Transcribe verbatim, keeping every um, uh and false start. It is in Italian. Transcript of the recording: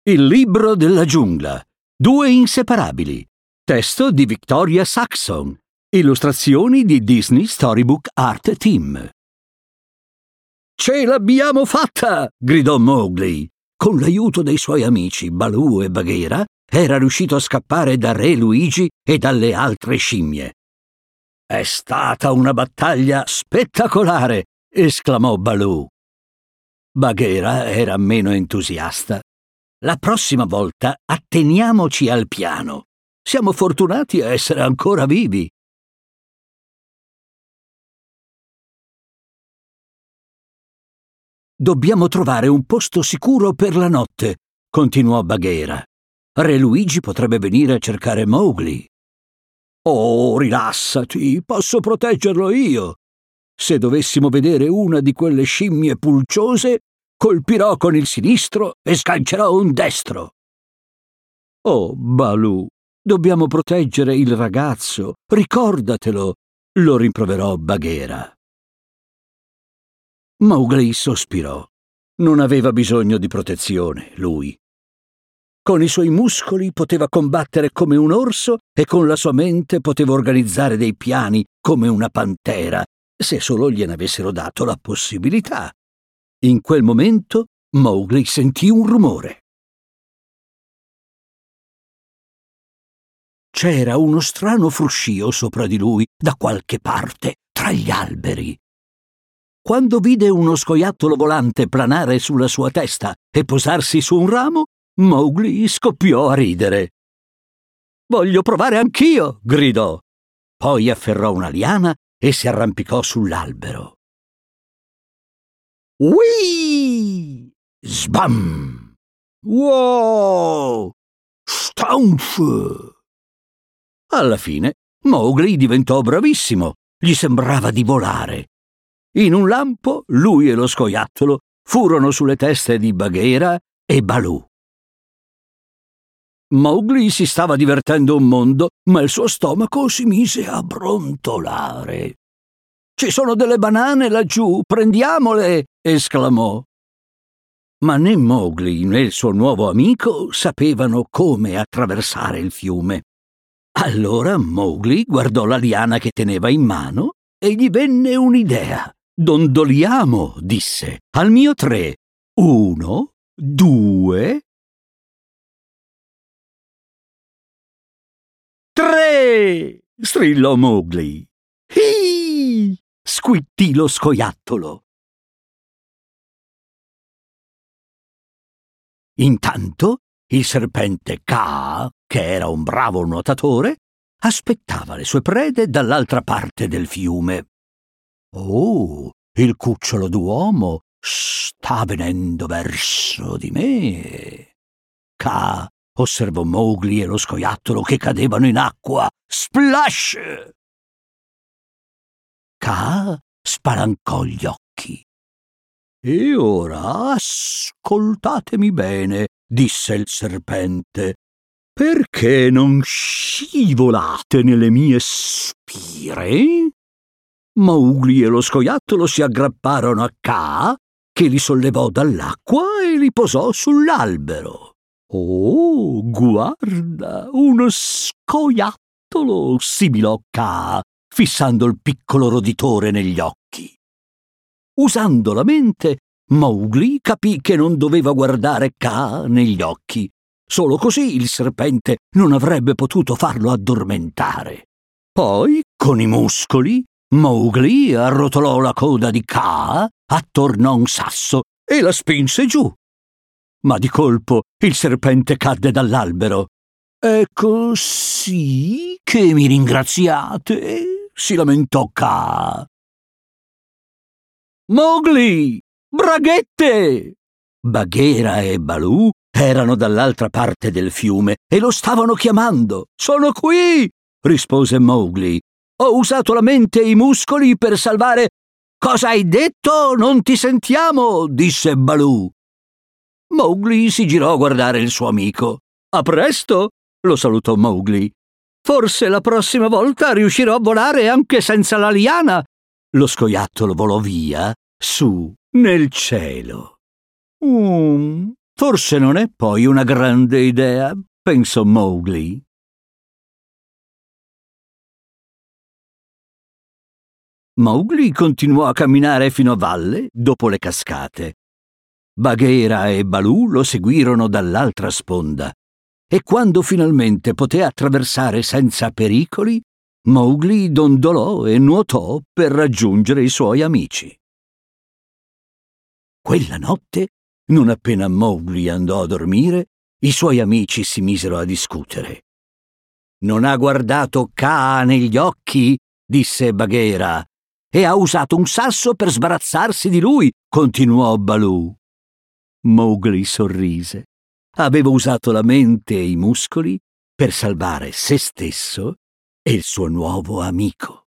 Il libro della giungla. Due inseparabili. Testo di Victoria Saxon. Illustrazioni di Disney Storybook Art Team. «Ce l'abbiamo fatta!» gridò Mowgli. Con l'aiuto dei suoi amici Baloo e Bagheera era riuscito a scappare da Re Luigi e dalle altre scimmie. «È stata una battaglia spettacolare!» esclamò Baloo. Bagheera era meno entusiasta. «La prossima volta atteniamoci al piano. Siamo fortunati a essere ancora vivi.» «Dobbiamo trovare un posto sicuro per la notte», continuò Bagheera. «Re Luigi potrebbe venire a cercare Mowgli.» «Oh, rilassati, posso proteggerlo io. Se dovessimo vedere una di quelle scimmie pulciose, colpirò con il sinistro e sgancerò un destro.» «Oh, Baloo, dobbiamo proteggere il ragazzo, ricordatelo», lo rimproverò Bagheera. Mowgli sospirò. Non aveva bisogno di protezione, lui. Con i suoi muscoli poteva combattere come un orso e con la sua mente poteva organizzare dei piani come una pantera, se solo gliene avessero dato la possibilità. In quel momento Mowgli sentì un rumore. C'era uno strano fruscio sopra di lui, da qualche parte, tra gli alberi. Quando vide uno scoiattolo volante planare sulla sua testa e posarsi su un ramo, Mowgli scoppiò a ridere. «Voglio provare anch'io!» gridò. Poi afferrò una liana e si arrampicò sull'albero. Ui! Sbam! Wow! Staunf! Alla fine Mowgli diventò bravissimo. Gli sembrava di volare. In un lampo, lui e lo scoiattolo furono sulle teste di Bagheera e Baloo. Mowgli si stava divertendo un mondo, ma il suo stomaco si mise a brontolare. «Ci sono delle banane laggiù, prendiamole!» esclamò. Ma né Mowgli né il suo nuovo amico sapevano come attraversare il fiume. Allora Mowgli guardò la liana che teneva in mano e gli venne un'idea. «Dondoliamo», disse, «al mio tre. Uno, due, tre!» strillò Mowgli. «Hi!» squittì lo scoiattolo. Intanto il serpente Kaa, che era un bravo nuotatore, aspettava le sue prede dall'altra parte del fiume. «Oh, il cucciolo d'uomo sta venendo verso di me!» Kaa osservò Mowgli e lo scoiattolo che cadevano in acqua. Splash! Kaa spalancò gli occhi. «E ora ascoltatemi bene», disse il serpente. «Perché non scivolate nelle mie spire?» Mowgli e lo scoiattolo si aggrapparono a Kaa, che li sollevò dall'acqua e li posò sull'albero. «Oh, guarda, uno scoiattolo!» sibilò Kaa, fissando il piccolo roditore negli occhi. Usando la mente, Mowgli capì che non doveva guardare Kaa negli occhi. Solo così il serpente non avrebbe potuto farlo addormentare. Poi, con i muscoli, Mowgli arrotolò la coda di Kaa attorno a un sasso e la spinse giù. Ma di colpo il serpente cadde dall'albero. «È così che mi ringraziate?» si lamentò Kaa. «Mowgli! Braghette!» Bagheera e Baloo erano dall'altra parte del fiume e lo stavano chiamando. «Sono qui!» rispose Mowgli. «Ho usato la mente e i muscoli per salvare...» «Cosa hai detto? Non ti sentiamo!» disse Baloo. Mowgli si girò a guardare il suo amico. «A presto!» lo salutò Mowgli. «Forse la prossima volta riuscirò a volare anche senza la liana!» Lo scoiattolo volò via, su, nel cielo. «Um, Forse non è poi una grande idea, pensò Mowgli. Mowgli continuò a camminare fino a valle dopo le cascate. Bagheera e Baloo lo seguirono dall'altra sponda e quando finalmente poté attraversare senza pericoli, Mowgli dondolò e nuotò per raggiungere i suoi amici. Quella notte, non appena Mowgli andò a dormire, i suoi amici si misero a discutere. «Non ha guardato Kaa negli occhi?» disse Bagheera. «E ha usato un sasso per sbarazzarsi di lui», continuò Baloo. Mowgli sorrise. Aveva usato la mente e i muscoli per salvare se stesso e il suo nuovo amico.